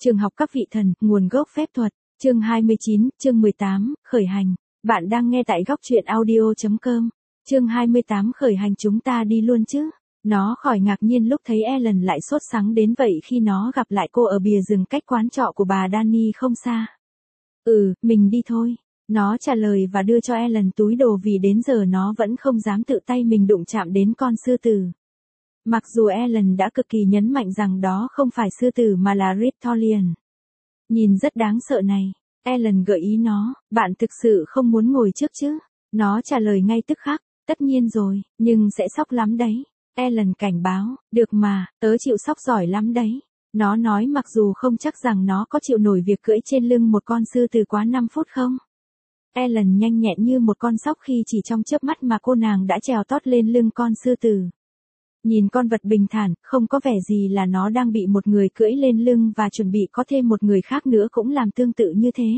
Trường học các vị thần, nguồn gốc phép thuật, chương 29, chương 18, khởi hành. Bạn đang nghe tại góc truyện audio.com. Chương 28 khởi hành, chúng ta đi luôn chứ. Nó khỏi ngạc nhiên lúc thấy Ellen lại sốt sắng đến vậy khi nó gặp lại cô ở bìa rừng cách quán trọ của bà Danny không xa. Mình đi thôi. Nó trả lời và đưa cho Ellen túi đồ vì đến giờ nó vẫn không dám tự tay mình đụng chạm đến con sư tử. Mặc dù Ellen đã cực kỳ nhấn mạnh rằng đó không phải sư tử mà là Reptilian. Nhìn rất đáng sợ này. Ellen gợi ý nó, bạn thực sự không muốn ngồi trước chứ? Nó trả lời ngay tức khắc, tất nhiên rồi, nhưng sẽ sốc lắm đấy. Ellen cảnh báo, được mà, tớ chịu sốc giỏi lắm đấy. Nó nói mặc dù không chắc rằng nó có chịu nổi việc cưỡi trên lưng một con sư tử quá 5 phút không. Ellen nhanh nhẹn như một con sóc khi chỉ trong chớp mắt mà cô nàng đã trèo tót lên lưng con sư tử. Nhìn con vật bình thản, không có vẻ gì là nó đang bị một người cưỡi lên lưng và chuẩn bị có thêm một người khác nữa cũng làm tương tự như thế.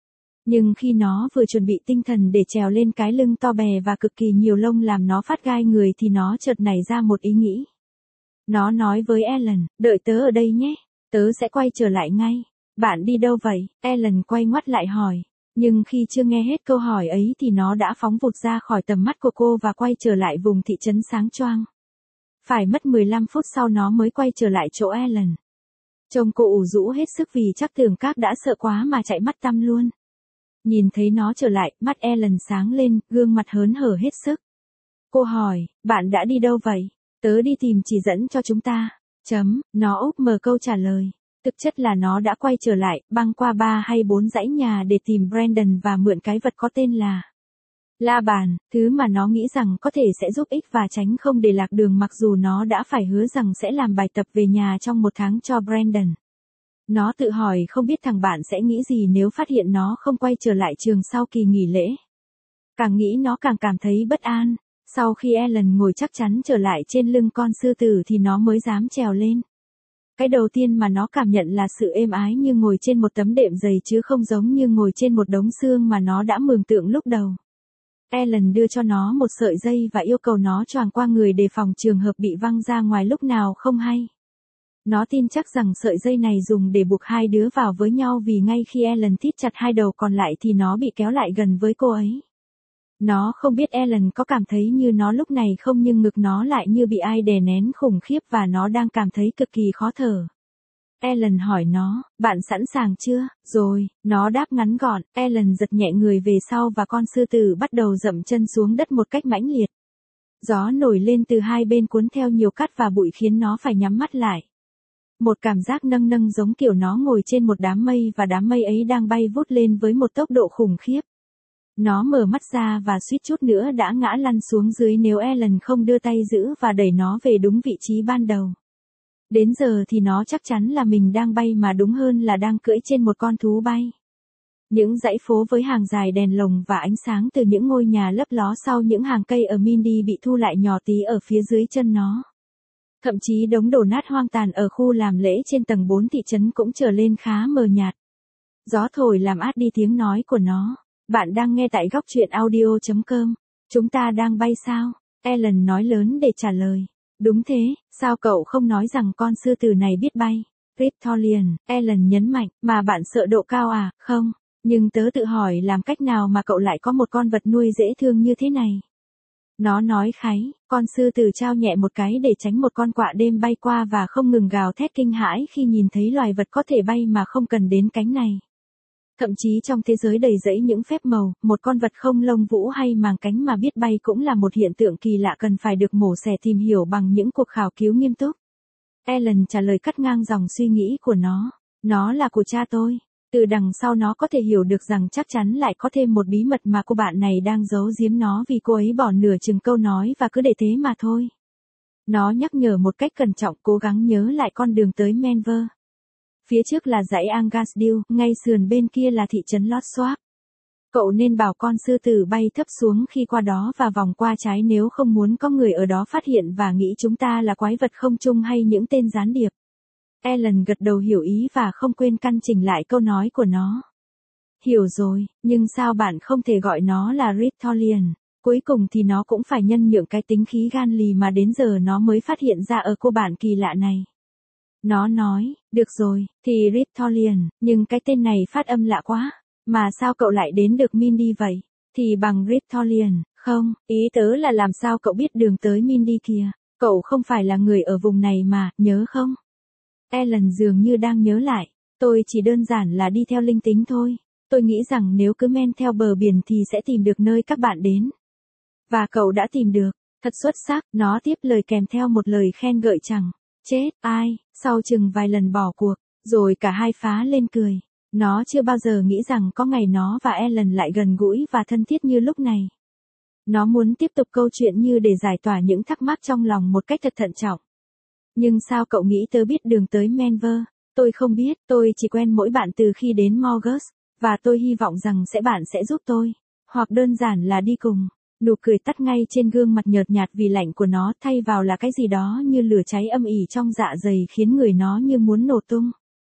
Nhưng khi nó vừa chuẩn bị tinh thần để trèo lên cái lưng to bè và cực kỳ nhiều lông làm nó phát gai người thì nó chợt nảy ra một ý nghĩ. Nó nói với Ellen, đợi tớ ở đây nhé, tớ sẽ quay trở lại ngay. Bạn đi đâu vậy? Ellen quay ngoắt lại hỏi. Nhưng khi chưa nghe hết câu hỏi ấy thì nó đã phóng vụt ra khỏi tầm mắt của cô và quay trở lại vùng thị trấn sáng choang. Phải mất 15 phút sau nó mới quay trở lại chỗ Ellen. Trông cô ủ rũ hết sức vì chắc tưởng các đã sợ quá mà chạy mắt tăm luôn. Nhìn thấy nó trở lại, mắt Ellen sáng lên, gương mặt hớn hở hết sức. Cô hỏi, bạn đã đi đâu vậy? Tớ đi tìm chỉ dẫn cho chúng ta. Nó úp mở câu trả lời. Thực chất là nó đã quay trở lại, băng qua 3 hay 4 dãy nhà để tìm Brandon và mượn cái vật có tên là la bàn, thứ mà nó nghĩ rằng có thể sẽ giúp ích và tránh không để lạc đường mặc dù nó đã phải hứa rằng sẽ làm bài tập về nhà trong 1 tháng cho Brandon. Nó tự hỏi không biết thằng bạn sẽ nghĩ gì nếu phát hiện nó không quay trở lại trường sau kỳ nghỉ lễ. Càng nghĩ nó càng cảm thấy bất an. Sau khi Ellen ngồi chắc chắn trở lại trên lưng con sư tử thì nó mới dám trèo lên. Cái đầu tiên mà nó cảm nhận là sự êm ái như ngồi trên một tấm đệm dày chứ không giống như ngồi trên một đống xương mà nó đã mường tượng lúc đầu. Ellen đưa cho nó một sợi dây và yêu cầu nó choàng qua người đề phòng trường hợp bị văng ra ngoài lúc nào không hay. Nó tin chắc rằng sợi dây này dùng để buộc hai đứa vào với nhau vì ngay khi Ellen thít chặt hai đầu còn lại thì nó bị kéo lại gần với cô ấy. Nó không biết Ellen có cảm thấy như nó lúc này không nhưng ngực nó lại như bị ai đè nén khủng khiếp và nó đang cảm thấy cực kỳ khó thở. Ellen hỏi nó, bạn sẵn sàng chưa? Rồi, nó đáp ngắn gọn. Ellen giật nhẹ người về sau và con sư tử bắt đầu dậm chân xuống đất một cách mãnh liệt. Gió nổi lên từ hai bên cuốn theo nhiều cát và bụi khiến nó phải nhắm mắt lại. Một cảm giác nâng nâng giống kiểu nó ngồi trên một đám mây và đám mây ấy đang bay vút lên với một tốc độ khủng khiếp. Nó mở mắt ra và suýt chút nữa đã ngã lăn xuống dưới nếu Ellen không đưa tay giữ và đẩy nó về đúng vị trí ban đầu. Đến giờ thì nó chắc chắn là mình đang bay mà đúng hơn là đang cưỡi trên một con thú bay. Những dãy phố với hàng dài đèn lồng và ánh sáng từ những ngôi nhà lấp ló sau những hàng cây ở Mindy bị thu lại nhỏ tí ở phía dưới chân nó. Thậm chí đống đổ nát hoang tàn ở khu làm lễ trên tầng 4 thị trấn cũng trở lên khá mờ nhạt. Gió thổi làm át đi tiếng nói của nó. Bạn đang nghe tại góc truyện audio.com. Chúng ta đang bay sao? Ellen nói lớn để trả lời. Đúng thế, sao cậu không nói rằng con sư tử này biết bay? Reptilian, Ellen nhấn mạnh, mà bạn sợ độ cao à? Không, nhưng tớ tự hỏi làm cách nào mà cậu lại có một con vật nuôi dễ thương như thế này? Nó nói kháy, con sư tử trao nhẹ một cái để tránh một con quạ đêm bay qua và không ngừng gào thét kinh hãi khi nhìn thấy loài vật có thể bay mà không cần đến cánh này. Thậm chí trong thế giới đầy rẫy những phép màu, một con vật không lông vũ hay màng cánh mà biết bay cũng là một hiện tượng kỳ lạ cần phải được mổ xẻ tìm hiểu bằng những cuộc khảo cứu nghiêm túc. Ellen trả lời cắt ngang dòng suy nghĩ của nó. Nó là của cha tôi. Từ đằng sau nó có thể hiểu được rằng chắc chắn lại có thêm một bí mật mà cô bạn này đang giấu giếm nó vì cô ấy bỏ nửa chừng câu nói và cứ để thế mà thôi. Nó nhắc nhở một cách cẩn trọng cố gắng nhớ lại con đường tới Manver. Phía trước là dãy Angasdale, ngay sườn bên kia là thị trấn Lord Swap. Cậu nên bảo con sư tử bay thấp xuống khi qua đó và vòng qua trái nếu không muốn có người ở đó phát hiện và nghĩ chúng ta là quái vật không trung hay những tên gián điệp. Ellen gật đầu hiểu ý và không quên căn chỉnh lại câu nói của nó. Hiểu rồi, nhưng sao bạn không thể gọi nó là Reptilian? Cuối cùng thì nó cũng phải nhân nhượng cái tính khí gan lì mà đến giờ nó mới phát hiện ra ở cô bạn kỳ lạ này. Nó nói, được rồi, thì Riptolian, nhưng cái tên này phát âm lạ quá. Mà sao cậu lại đến được Mindy vậy? Thì bằng Riptolian, không, ý tớ là làm sao cậu biết đường tới Mindy kìa. Cậu không phải là người ở vùng này mà, nhớ không? Ellen dường như đang nhớ lại. Tôi chỉ đơn giản là đi theo linh tính thôi. Tôi nghĩ rằng nếu cứ men theo bờ biển thì sẽ tìm được nơi các bạn đến. Và cậu đã tìm được. Thật xuất sắc, nó tiếp lời kèm theo một lời khen gợi chẳng. Chết, ai, sau chừng vài lần bỏ cuộc, rồi cả hai phá lên cười. Nó chưa bao giờ nghĩ rằng có ngày nó và Ellen lại gần gũi và thân thiết như lúc này. Nó muốn tiếp tục câu chuyện như để giải tỏa những thắc mắc trong lòng một cách thật thận trọng. Nhưng sao cậu nghĩ tớ biết đường tới Manver? Tôi không biết, tôi chỉ quen mỗi bạn từ khi đến Morgus, và tôi hy vọng rằng bạn sẽ giúp tôi. Hoặc đơn giản là đi cùng. Nụ cười tắt ngay trên gương mặt nhợt nhạt vì lạnh của nó thay vào là cái gì đó như lửa cháy âm ỉ trong dạ dày khiến người nó như muốn nổ tung.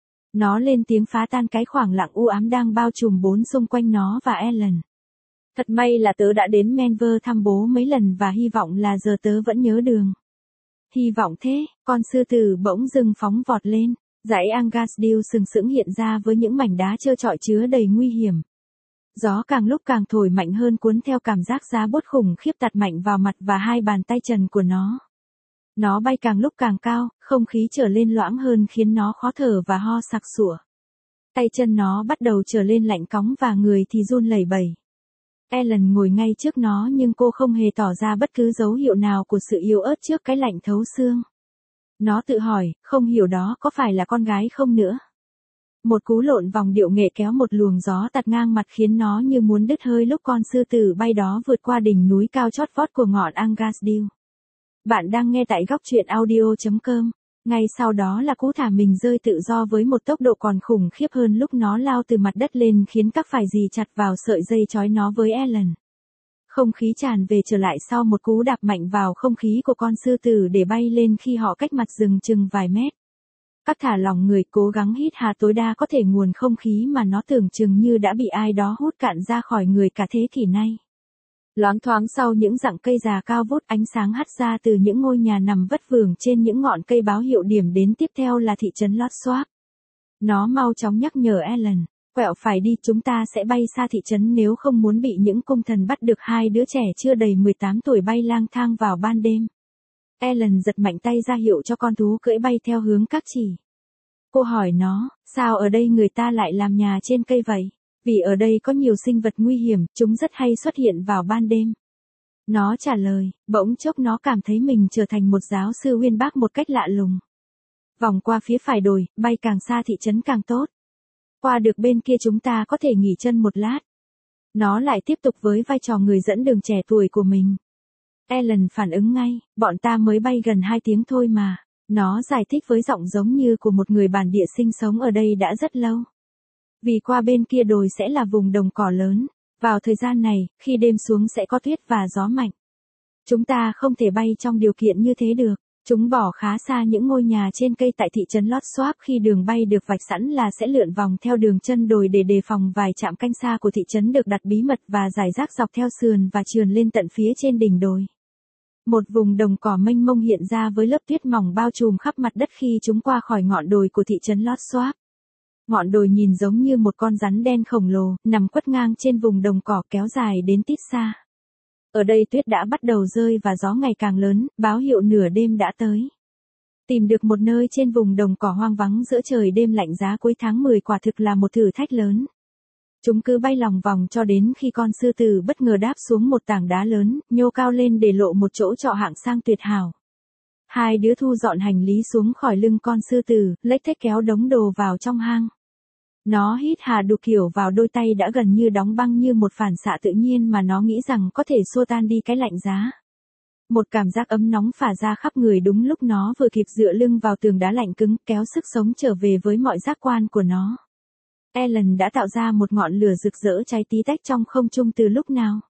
Nó lên tiếng phá tan cái khoảng lặng u ám đang bao trùm bốn xung quanh nó và Ellen. Thật may là tớ đã đến Manver thăm bố mấy lần và hy vọng là giờ tớ vẫn nhớ đường. Hy vọng thế, con sư tử bỗng dưng phóng vọt lên, dãy Angasdale sừng sững hiện ra với những mảnh đá trơ trọi chứa đầy nguy hiểm. Gió càng lúc càng thổi mạnh hơn cuốn theo cảm giác giá buốt khủng khiếp tạt mạnh vào mặt và hai bàn tay trần của nó. Nó bay càng lúc càng cao, không khí trở lên loãng hơn khiến nó khó thở và ho sặc sụa. Tay chân nó bắt đầu trở lên lạnh cóng và người thì run lẩy bẩy. Ellen ngồi ngay trước nó nhưng cô không hề tỏ ra bất cứ dấu hiệu nào của sự yếu ớt trước cái lạnh thấu xương. Nó tự hỏi, không hiểu đó có phải là con gái không nữa. Một cú lộn vòng điệu nghệ kéo một luồng gió tạt ngang mặt khiến nó như muốn đứt hơi lúc con sư tử bay đó vượt qua đỉnh núi cao chót vót của ngọn Angasdale. Bạn đang nghe tại góc truyện audio.com. Ngay sau đó là cú thả mình rơi tự do với một tốc độ còn khủng khiếp hơn lúc nó lao từ mặt đất lên khiến các phải dì chặt vào sợi dây trói nó với Ellen. Không khí tràn về trở lại sau một cú đạp mạnh vào không khí của con sư tử để bay lên khi họ cách mặt rừng chừng vài mét. Các thả lỏng người cố gắng hít hà tối đa có thể nguồn không khí mà nó tưởng chừng như đã bị ai đó hút cạn ra khỏi người cả thế kỷ nay. Loáng thoáng sau những rặng cây già cao vút ánh sáng hắt ra từ những ngôi nhà nằm vất vưởng trên những ngọn cây báo hiệu điểm đến tiếp theo là thị trấn Lord Swap. Nó mau chóng nhắc nhở Ellen, quẹo phải đi chúng ta sẽ bay xa thị trấn nếu không muốn bị những cung thần bắt được hai đứa trẻ chưa đầy 18 tuổi bay lang thang vào ban đêm. Ellen giật mạnh tay ra hiệu cho con thú cưỡi bay theo hướng các chỉ. Cô hỏi nó, sao ở đây người ta lại làm nhà trên cây vậy? Vì ở đây có nhiều sinh vật nguy hiểm, chúng rất hay xuất hiện vào ban đêm. Nó trả lời, bỗng chốc nó cảm thấy mình trở thành một giáo sư uyên bác một cách lạ lùng. Vòng qua phía phải đồi, bay càng xa thị trấn càng tốt. Qua được bên kia chúng ta có thể nghỉ chân một lát. Nó lại tiếp tục với vai trò người dẫn đường trẻ tuổi của mình. Ellen phản ứng ngay, bọn ta mới bay gần 2 tiếng thôi mà. Nó giải thích với giọng giống như của một người bản địa sinh sống ở đây đã rất lâu. Vì qua bên kia đồi sẽ là vùng đồng cỏ lớn. Vào thời gian này, khi đêm xuống sẽ có tuyết và gió mạnh. Chúng ta không thể bay trong điều kiện như thế được. Chúng bỏ khá xa những ngôi nhà trên cây tại thị trấn Lord Swap khi đường bay được vạch sẵn là sẽ lượn vòng theo đường chân đồi để đề phòng vài trạm canh xa của thị trấn được đặt bí mật và rải rác dọc theo sườn và trườn lên tận phía trên đỉnh đồi. Một vùng đồng cỏ mênh mông hiện ra với lớp tuyết mỏng bao trùm khắp mặt đất khi chúng qua khỏi ngọn đồi của thị trấn Lord Swap. Ngọn đồi nhìn giống như một con rắn đen khổng lồ, nằm quất ngang trên vùng đồng cỏ kéo dài đến tít xa. Ở đây tuyết đã bắt đầu rơi và gió ngày càng lớn, báo hiệu nửa đêm đã tới. Tìm được một nơi trên vùng đồng cỏ hoang vắng giữa trời đêm lạnh giá cuối tháng 10 quả thực là một thử thách lớn. Chúng cứ bay lòng vòng cho đến khi con sư tử bất ngờ đáp xuống một tảng đá lớn, nhô cao lên để lộ một chỗ trọ hạng sang tuyệt hảo. Hai đứa thu dọn hành lý xuống khỏi lưng con sư tử, lếch thếch kéo đống đồ vào trong hang. Nó hít hà đục kiểu vào đôi tay đã gần như đóng băng như một phản xạ tự nhiên mà nó nghĩ rằng có thể xua tan đi cái lạnh giá. Một cảm giác ấm nóng phả ra khắp người đúng lúc nó vừa kịp dựa lưng vào tường đá lạnh cứng kéo sức sống trở về với mọi giác quan của nó. Ellen đã tạo ra một ngọn lửa rực rỡ cháy tí tách trong không trung từ lúc nào.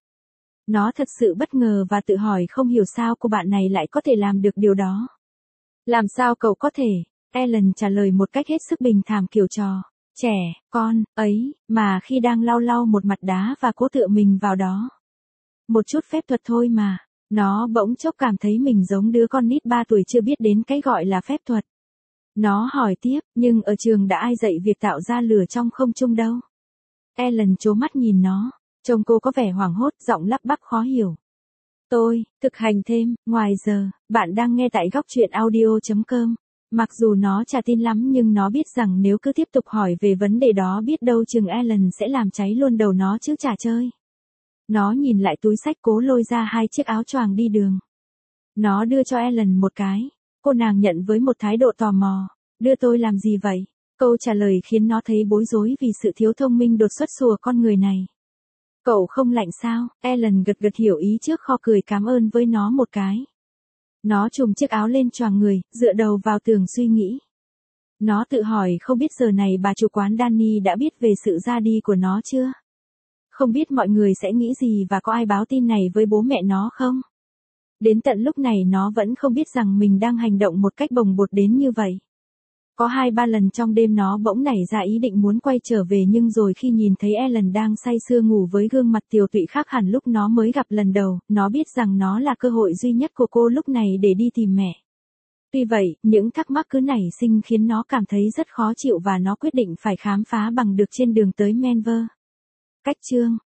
Nó thật sự bất ngờ và tự hỏi không hiểu sao cô bạn này lại có thể làm được điều đó. Làm sao cậu có thể? Ellen trả lời một cách hết sức bình thản kiểu trò. Trẻ, con, ấy, mà khi đang lau lau một mặt đá và cố tựa mình vào đó. Một chút phép thuật thôi mà. Nó bỗng chốc cảm thấy mình giống đứa con nít 3 tuổi chưa biết đến cái gọi là phép thuật. Nó hỏi tiếp, nhưng ở trường đã ai dạy việc tạo ra lửa trong không trung đâu? Ellen trố mắt nhìn nó, trông cô có vẻ hoảng hốt, giọng lắp bắp khó hiểu. Tôi, thực hành thêm, ngoài giờ, bạn đang nghe tại góc truyện audio.com. Mặc dù nó chả tin lắm nhưng nó biết rằng nếu cứ tiếp tục hỏi về vấn đề đó biết đâu chừng Ellen sẽ làm cháy luôn đầu nó chứ chả chơi. Nó nhìn lại túi xách cố lôi ra 2 chiếc áo choàng đi đường. Nó đưa cho Ellen một cái. Cô nàng nhận với một thái độ tò mò. Đưa tôi làm gì vậy? Câu trả lời khiến nó thấy bối rối vì sự thiếu thông minh đột xuất của con người này. Cậu không lạnh sao? Ellen gật gật hiểu ý trước kho cười cảm ơn với nó một cái. Nó trùm chiếc áo lên choàng người, dựa đầu vào tường suy nghĩ. Nó tự hỏi không biết giờ này bà chủ quán Danny đã biết về sự ra đi của nó chưa? Không biết mọi người sẽ nghĩ gì và có ai báo tin này với bố mẹ nó không? Đến tận lúc này nó vẫn không biết rằng mình đang hành động một cách bồng bột đến như vậy. Có 2-3 lần trong đêm nó bỗng nảy ra ý định muốn quay trở về nhưng rồi khi nhìn thấy Ellen đang say sưa ngủ với gương mặt tiều tụy khác hẳn lúc nó mới gặp lần đầu, nó biết rằng nó là cơ hội duy nhất của cô lúc này để đi tìm mẹ. Tuy vậy, những thắc mắc cứ nảy sinh khiến nó cảm thấy rất khó chịu và nó quyết định phải khám phá bằng được trên đường tới Manver. Cách chương